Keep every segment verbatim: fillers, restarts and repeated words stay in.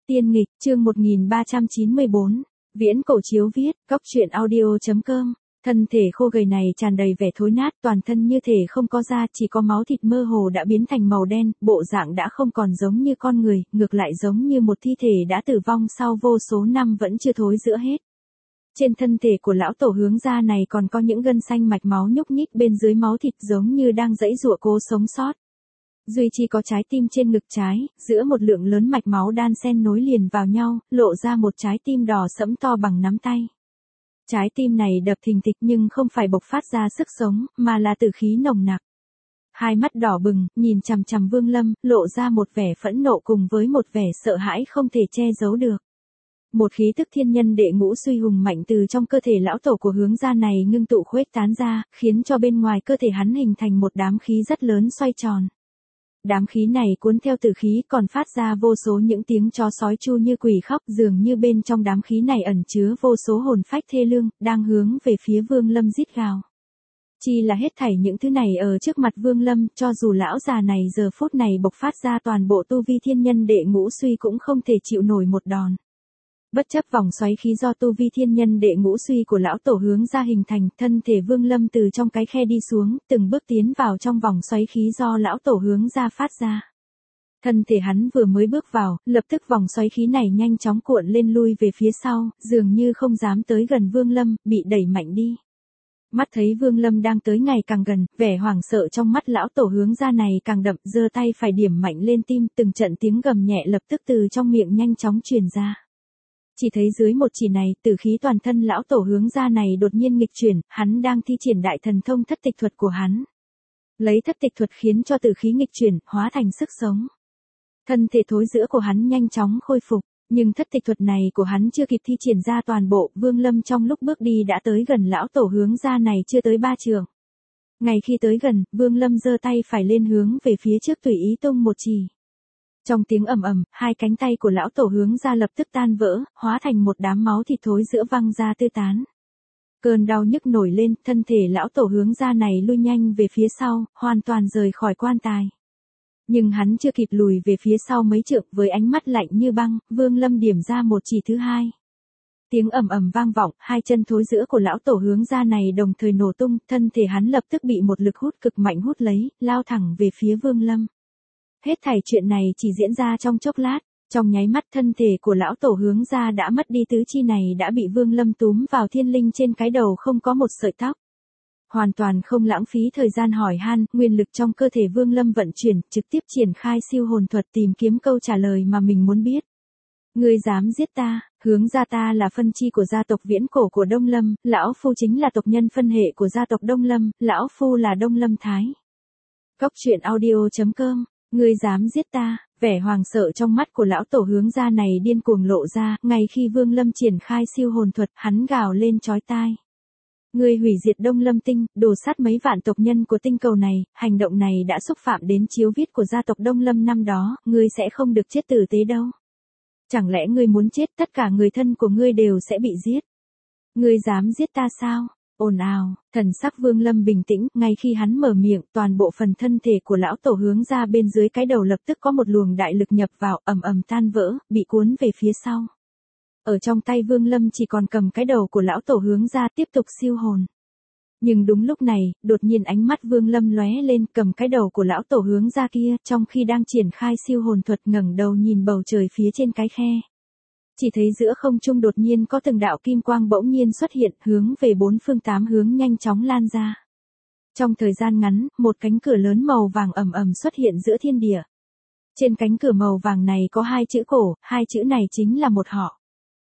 Tiên nghịch, chương một nghìn ba trăm chín mươi bốn. Viễn cổ chiếu viết, góc truyện audio.com. Thân thể khô gầy này tràn đầy vẻ thối nát, toàn thân như thể không có da, chỉ có máu thịt mơ hồ đã biến thành màu đen, bộ dạng đã không còn giống như con người, ngược lại giống như một thi thể đã tử vong sau vô số năm vẫn chưa thối rữa hết. Trên thân thể của lão tổ hướng gia này còn có những gân xanh mạch máu nhúc nhích bên dưới máu thịt giống như đang giãy giụa cố sống sót. Duy chỉ có trái tim trên ngực trái, giữa một lượng lớn mạch máu đan xen nối liền vào nhau, lộ ra một trái tim đỏ sẫm to bằng nắm tay. Trái tim này đập thình thịch nhưng không phải bộc phát ra sức sống, mà là tử khí nồng nặc. Hai mắt đỏ bừng, nhìn chằm chằm Vương Lâm, lộ ra một vẻ phẫn nộ cùng với một vẻ sợ hãi không thể che giấu được. Một khí tức thiên nhân đệ ngũ suy hùng mạnh từ trong cơ thể lão tổ của hướng gia này ngưng tụ khuếch tán ra, khiến cho bên ngoài cơ thể hắn hình thành một đám khí rất lớn xoay tròn. Đám khí này cuốn theo tử khí còn phát ra vô số những tiếng chó sói chu như quỷ khóc, dường như bên trong đám khí này ẩn chứa vô số hồn phách thê lương, đang hướng về phía Vương Lâm rít gào. Chi là hết thảy những thứ này ở trước mặt Vương Lâm, cho dù lão già này giờ phút này bộc phát ra toàn bộ tu vi thiên nhân đệ ngũ suy cũng không thể chịu nổi một đòn. Bất chấp vòng xoáy khí do tu vi thiên nhân đệ ngũ suy của lão tổ hướng ra hình thành, thân thể Vương Lâm từ trong cái khe đi xuống, từng bước tiến vào trong vòng xoáy khí do lão tổ hướng ra phát ra. Thân thể hắn vừa mới bước vào, lập tức vòng xoáy khí này nhanh chóng cuộn lên lui về phía sau, dường như không dám tới gần Vương Lâm, bị đẩy mạnh đi. Mắt thấy Vương Lâm đang tới ngày càng gần, vẻ hoảng sợ trong mắt lão tổ hướng ra này càng đậm, giơ tay phải điểm mạnh lên tim, từng trận tiếng gầm nhẹ lập tức từ trong miệng nhanh chóng truyền ra. Chỉ thấy dưới một chỉ này, tử khí toàn thân lão tổ hướng ra này đột nhiên nghịch chuyển, hắn đang thi triển đại thần thông thất tịch thuật của hắn. Lấy thất tịch thuật khiến cho tử khí nghịch chuyển, hóa thành sức sống. Thân thể thối rữa của hắn nhanh chóng khôi phục, nhưng thất tịch thuật này của hắn chưa kịp thi triển ra toàn bộ, Vương Lâm trong lúc bước đi đã tới gần lão tổ hướng ra này chưa tới ba trượng. Ngay khi tới gần, Vương Lâm giơ tay phải lên hướng về phía trước tùy ý tung một chỉ. Trong tiếng ầm ầm, hai cánh tay của lão tổ hướng ra lập tức tan vỡ, hóa thành một đám máu thịt thối rữa văng ra tứ tán. Cơn đau nhức nổi lên, thân thể lão tổ hướng ra này lui nhanh về phía sau, hoàn toàn rời khỏi quan tài. Nhưng hắn chưa kịp lùi về phía sau mấy trượng, với ánh mắt lạnh như băng, Vương Lâm điểm ra một chỉ thứ hai. Tiếng ầm ầm vang vọng, hai chân thối rữa của lão tổ hướng ra này đồng thời nổ tung, thân thể hắn lập tức bị một lực hút cực mạnh hút lấy, lao thẳng về phía Vương Lâm. Hết thảy chuyện này chỉ diễn ra trong chốc lát, trong nháy mắt thân thể của lão tổ hướng ra đã mất đi tứ chi này đã bị Vương Lâm túm vào thiên linh trên cái đầu không có một sợi tóc. Hoàn toàn không lãng phí thời gian hỏi han, nguyên lực trong cơ thể Vương Lâm vận chuyển, trực tiếp triển khai siêu hồn thuật tìm kiếm câu trả lời mà mình muốn biết. Ngươi dám giết ta, hướng ra ta là phân chi của gia tộc viễn cổ của Đông Lâm, lão phu chính là tộc nhân phân hệ của gia tộc Đông Lâm, lão phu là Đông Lâm Thái. Góc truyện audio.com. Ngươi dám giết ta, vẻ hoàng sợ trong mắt của lão tổ hướng ra này điên cuồng lộ ra, ngay khi Vương Lâm triển khai siêu hồn thuật, hắn gào lên chói tai. Ngươi hủy diệt Đông Lâm tinh, đổ sát mấy vạn tộc nhân của tinh cầu này, hành động này đã xúc phạm đến chiếu viết của gia tộc Đông Lâm năm đó, ngươi sẽ không được chết tử tế đâu. Chẳng lẽ ngươi muốn chết, tất cả người thân của ngươi đều sẽ bị giết? Ngươi dám giết ta sao? Ồn ào, thần sắc Vương Lâm bình tĩnh, ngay khi hắn mở miệng, toàn bộ phần thân thể của lão tổ hướng ra bên dưới cái đầu lập tức có một luồng đại lực nhập vào, ầm ầm tan vỡ, bị cuốn về phía sau. Ở trong tay Vương Lâm chỉ còn cầm cái đầu của lão tổ hướng ra tiếp tục siêu hồn. Nhưng đúng lúc này, đột nhiên ánh mắt Vương Lâm lóe lên, cầm cái đầu của lão tổ hướng ra kia, trong khi đang triển khai siêu hồn thuật ngẩng đầu nhìn bầu trời phía trên cái khe. Chỉ thấy giữa không trung đột nhiên có từng đạo kim quang bỗng nhiên xuất hiện, hướng về bốn phương tám hướng nhanh chóng lan ra. Trong thời gian ngắn, một cánh cửa lớn màu vàng ầm ầm xuất hiện giữa thiên địa. Trên cánh cửa màu vàng này có hai chữ cổ, hai chữ này chính là một họ.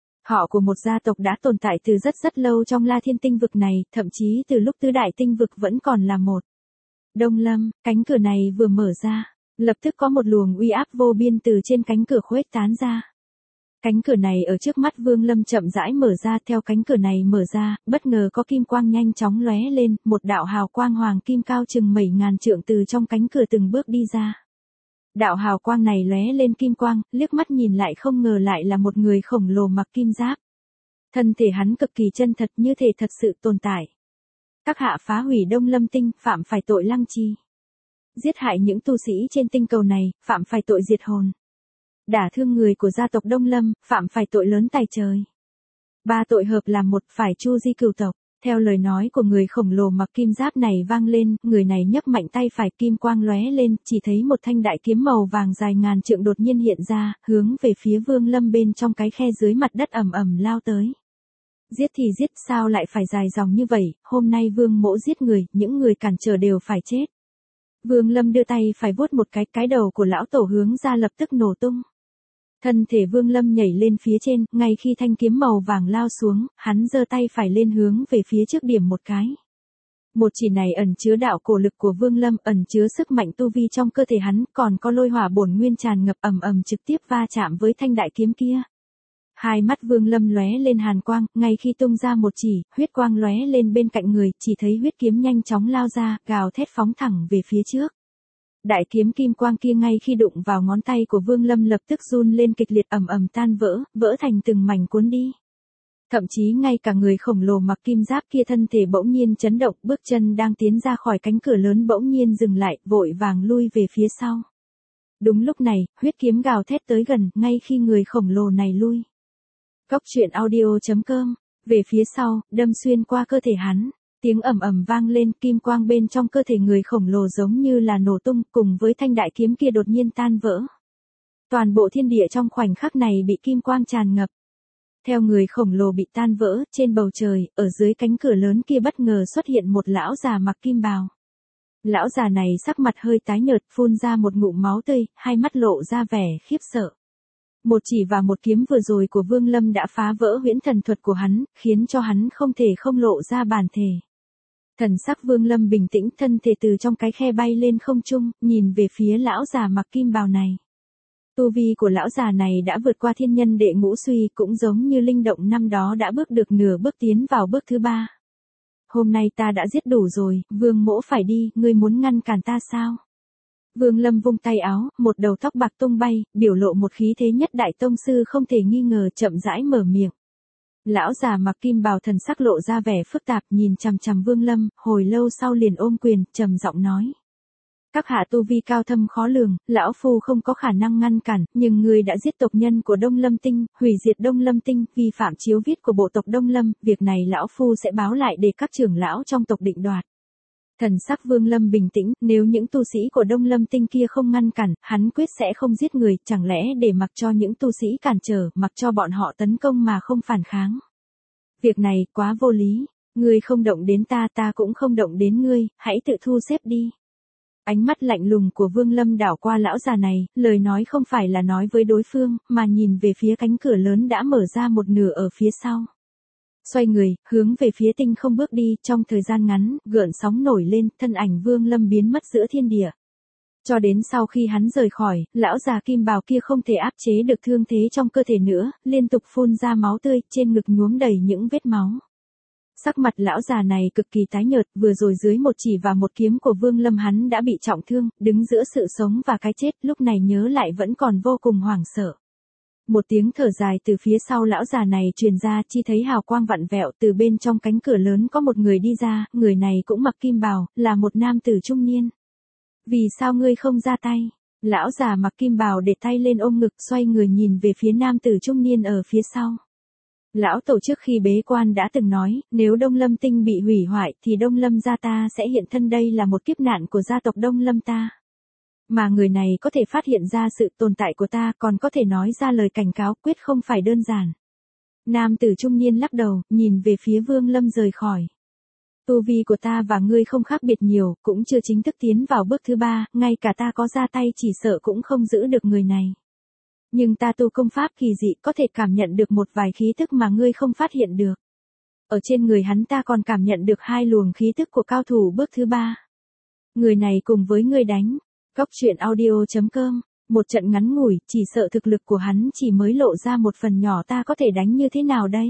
Họ của một gia tộc đã tồn tại từ rất rất lâu trong La Thiên tinh vực này, thậm chí từ lúc tứ đại tinh vực vẫn còn là một. Đông Lâm, cánh cửa này vừa mở ra, lập tức có một luồng uy áp vô biên từ trên cánh cửa khuếch tán ra. Cánh cửa này ở trước mắt Vương Lâm chậm rãi mở ra, theo cánh cửa này mở ra, bất ngờ có kim quang nhanh chóng lóe lên, một đạo hào quang hoàng kim cao chừng bảy ngàn trượng từ trong cánh cửa từng bước đi ra. Đạo hào quang này lóe lên kim quang, liếc mắt nhìn lại không ngờ lại là một người khổng lồ mặc kim giáp. Thân thể hắn cực kỳ chân thật như thể thật sự tồn tại. Các hạ phá hủy Đông Lâm tinh, phạm phải tội lăng chi. Giết hại những tu sĩ trên tinh cầu này, phạm phải tội diệt hồn. đả thương người của gia tộc Đông Lâm, phạm phải tội lớn tày trời. Ba tội hợp làm một, phải tru di cửu tộc. Theo lời nói của người khổng lồ mặc kim giáp này vang lên, người này nhấc mạnh tay phải, kim quang lóe lên, chỉ thấy một thanh đại kiếm màu vàng dài ngàn trượng đột nhiên hiện ra, hướng về phía Vương Lâm bên trong cái khe dưới mặt đất ầm ầm lao tới. Giết thì giết, sao lại phải dài dòng như vậy, hôm nay Vương mỗ giết người, những người cản trở đều phải chết. Vương Lâm đưa tay phải vuốt một cái, cái đầu của lão tổ hướng ra lập tức nổ tung. Thân thể Vương Lâm nhảy lên phía trên, ngay khi thanh kiếm màu vàng lao xuống, hắn giơ tay phải lên hướng về phía trước điểm một cái. Một chỉ này ẩn chứa đạo cổ lực của Vương Lâm, ẩn chứa sức mạnh tu vi trong cơ thể hắn, còn có lôi hỏa bổn nguyên tràn ngập ầm ầm trực tiếp va chạm với thanh đại kiếm kia. Hai mắt Vương Lâm lóe lên hàn quang, ngay khi tung ra một chỉ, huyết quang lóe lên bên cạnh người, chỉ thấy huyết kiếm nhanh chóng lao ra, gào thét phóng thẳng về phía trước. Đại kiếm kim quang kia ngay khi đụng vào ngón tay của Vương Lâm lập tức run lên kịch liệt ầm ầm tan vỡ, vỡ thành từng mảnh cuốn đi. Thậm chí ngay cả người khổng lồ mặc kim giáp kia thân thể bỗng nhiên chấn động, bước chân đang tiến ra khỏi cánh cửa lớn bỗng nhiên dừng lại, vội vàng lui về phía sau. Đúng lúc này, huyết kiếm gào thét tới gần, ngay khi người khổng lồ này lui. Cốc truyện audio chấm com, về phía sau, đâm xuyên qua cơ thể hắn. Tiếng ầm ầm vang lên, kim quang bên trong cơ thể người khổng lồ giống như là nổ tung, cùng với thanh đại kiếm kia đột nhiên tan vỡ. Toàn bộ thiên địa trong khoảnh khắc này bị kim quang tràn ngập. Theo người khổng lồ bị tan vỡ, trên bầu trời, ở dưới cánh cửa lớn kia bất ngờ xuất hiện một lão già mặc kim bào. Lão già này sắc mặt hơi tái nhợt, phun ra một ngụm máu tươi, hai mắt lộ ra vẻ khiếp sợ. Một chỉ và một kiếm vừa rồi của Vương Lâm đã phá vỡ huyễn thần thuật của hắn, khiến cho hắn không thể không lộ ra bản thể. Thần sắc Vương Lâm bình tĩnh, thân thể từ trong cái khe bay lên không trung, nhìn về phía lão già mặc kim bào này. Tu vi của lão già này đã vượt qua thiên nhân đệ ngũ suy, cũng giống như linh động năm đó đã bước được nửa bước tiến vào bước thứ ba. Hôm nay ta đã giết đủ rồi, Vương mỗ phải đi, ngươi muốn ngăn cản ta sao? Vương Lâm vung tay áo, một đầu tóc bạc tung bay, biểu lộ một khí thế nhất đại tông sư không thể nghi ngờ, chậm rãi mở miệng. Lão già mặc kim bào thần sắc lộ ra vẻ phức tạp, nhìn chằm chằm Vương Lâm, hồi lâu sau liền ôm quyền, trầm giọng nói. Các hạ tu vi cao thâm khó lường, lão phu không có khả năng ngăn cản, nhưng người đã giết tộc nhân của Đông Lâm Tinh, hủy diệt Đông Lâm Tinh, vi phạm chiếu viết của bộ tộc Đông Lâm, việc này lão phu sẽ báo lại để các trưởng lão trong tộc định đoạt. Thần sắc Vương Lâm bình tĩnh, nếu những tu sĩ của Đông Lâm Tinh kia không ngăn cản, hắn quyết sẽ không giết người, chẳng lẽ để mặc cho những tu sĩ cản trở, mặc cho bọn họ tấn công mà không phản kháng. Việc này quá vô lý, ngươi không động đến ta, ta cũng không động đến ngươi, hãy tự thu xếp đi. Ánh mắt lạnh lùng của Vương Lâm đảo qua lão già này, lời nói không phải là nói với đối phương, mà nhìn về phía cánh cửa lớn đã mở ra một nửa ở phía sau. Xoay người, hướng về phía tinh không bước đi, trong thời gian ngắn, gợn sóng nổi lên, thân ảnh Vương Lâm biến mất giữa thiên địa. Cho đến sau khi hắn rời khỏi, lão già kim bào kia không thể áp chế được thương thế trong cơ thể nữa, liên tục phun ra máu tươi, trên ngực nhuốm đầy những vết máu. Sắc mặt lão già này cực kỳ tái nhợt, vừa rồi dưới một chỉ và một kiếm của Vương Lâm hắn đã bị trọng thương, đứng giữa sự sống và cái chết, lúc này nhớ lại vẫn còn vô cùng hoảng sợ. Một tiếng thở dài từ phía sau lão già này truyền ra, chỉ thấy hào quang vặn vẹo, từ bên trong cánh cửa lớn có một người đi ra, người này cũng mặc kim bào, là một nam tử trung niên. Vì sao ngươi không ra tay? Lão già mặc kim bào để tay lên ôm ngực, xoay người nhìn về phía nam tử trung niên ở phía sau. Lão tổ trước khi bế quan đã từng nói, nếu Đông Lâm Tinh bị hủy hoại thì Đông Lâm gia ta sẽ hiện thân, đây là một kiếp nạn của gia tộc Đông Lâm ta. Mà người này có thể phát hiện ra sự tồn tại của ta, còn có thể nói ra lời cảnh cáo, quyết không phải đơn giản. Nam tử trung niên lắc đầu, nhìn về phía Vương Lâm rời khỏi. Tu vi của ta và ngươi không khác biệt nhiều, cũng chưa chính thức tiến vào bước thứ ba, ngay cả ta có ra tay chỉ sợ cũng không giữ được người này. Nhưng ta tu công pháp kỳ dị, có thể cảm nhận được một vài khí tức mà ngươi không phát hiện được. Ở trên người hắn ta còn cảm nhận được hai luồng khí tức của cao thủ bước thứ ba. Người này cùng với ngươi đánh. Cốc truyện audio chấm com, một trận ngắn ngủi, chỉ sợ thực lực của hắn chỉ mới lộ ra một phần nhỏ, ta có thể đánh như thế nào đây?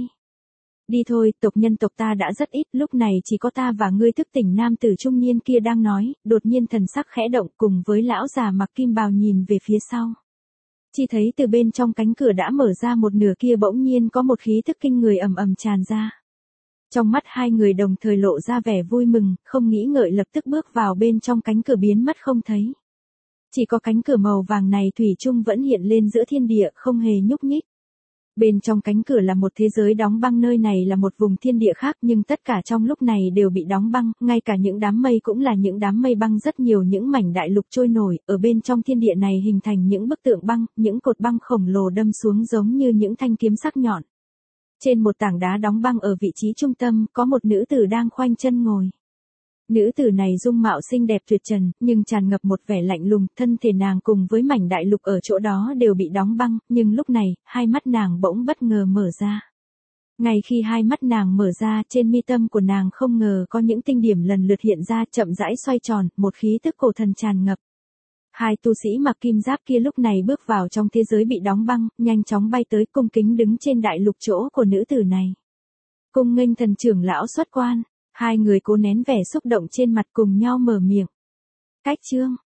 Đi thôi, tộc nhân tộc ta đã rất ít, lúc này chỉ có ta và ngươi thức tỉnh. Nam tử trung niên kia đang nói, đột nhiên thần sắc khẽ động, cùng với lão già mặc kim bào nhìn về phía sau. Chỉ thấy từ bên trong cánh cửa đã mở ra một nửa kia bỗng nhiên có một khí thức kinh người ầm ầm tràn ra. Trong mắt hai người đồng thời lộ ra vẻ vui mừng, không nghĩ ngợi lập tức bước vào bên trong cánh cửa biến mất không thấy. Chỉ có cánh cửa màu vàng này thủy chung vẫn hiện lên giữa thiên địa, không hề nhúc nhích. Bên trong cánh cửa là một thế giới đóng băng, nơi này là một vùng thiên địa khác, nhưng tất cả trong lúc này đều bị đóng băng, ngay cả những đám mây cũng là những đám mây băng, rất nhiều những mảnh đại lục trôi nổi, ở bên trong thiên địa này hình thành những bức tượng băng, những cột băng khổng lồ đâm xuống giống như những thanh kiếm sắc nhọn. Trên một tảng đá đóng băng ở vị trí trung tâm, có một nữ tử đang khoanh chân ngồi. Nữ tử này dung mạo xinh đẹp tuyệt trần, nhưng tràn ngập một vẻ lạnh lùng, thân thể nàng cùng với mảnh đại lục ở chỗ đó đều bị đóng băng, nhưng lúc này, hai mắt nàng bỗng bất ngờ mở ra. Ngay khi hai mắt nàng mở ra, trên mi tâm của nàng không ngờ có những tinh điểm lần lượt hiện ra, chậm rãi xoay tròn, một khí tức cổ thần tràn ngập. Hai tu sĩ mặc kim giáp kia lúc này bước vào trong thế giới bị đóng băng, nhanh chóng bay tới, cung kính đứng trên đại lục chỗ của nữ tử này. Cung nghênh thần trưởng lão xuất quan. Hai người cố nén vẻ xúc động trên mặt cùng nhau mở miệng. Cách chương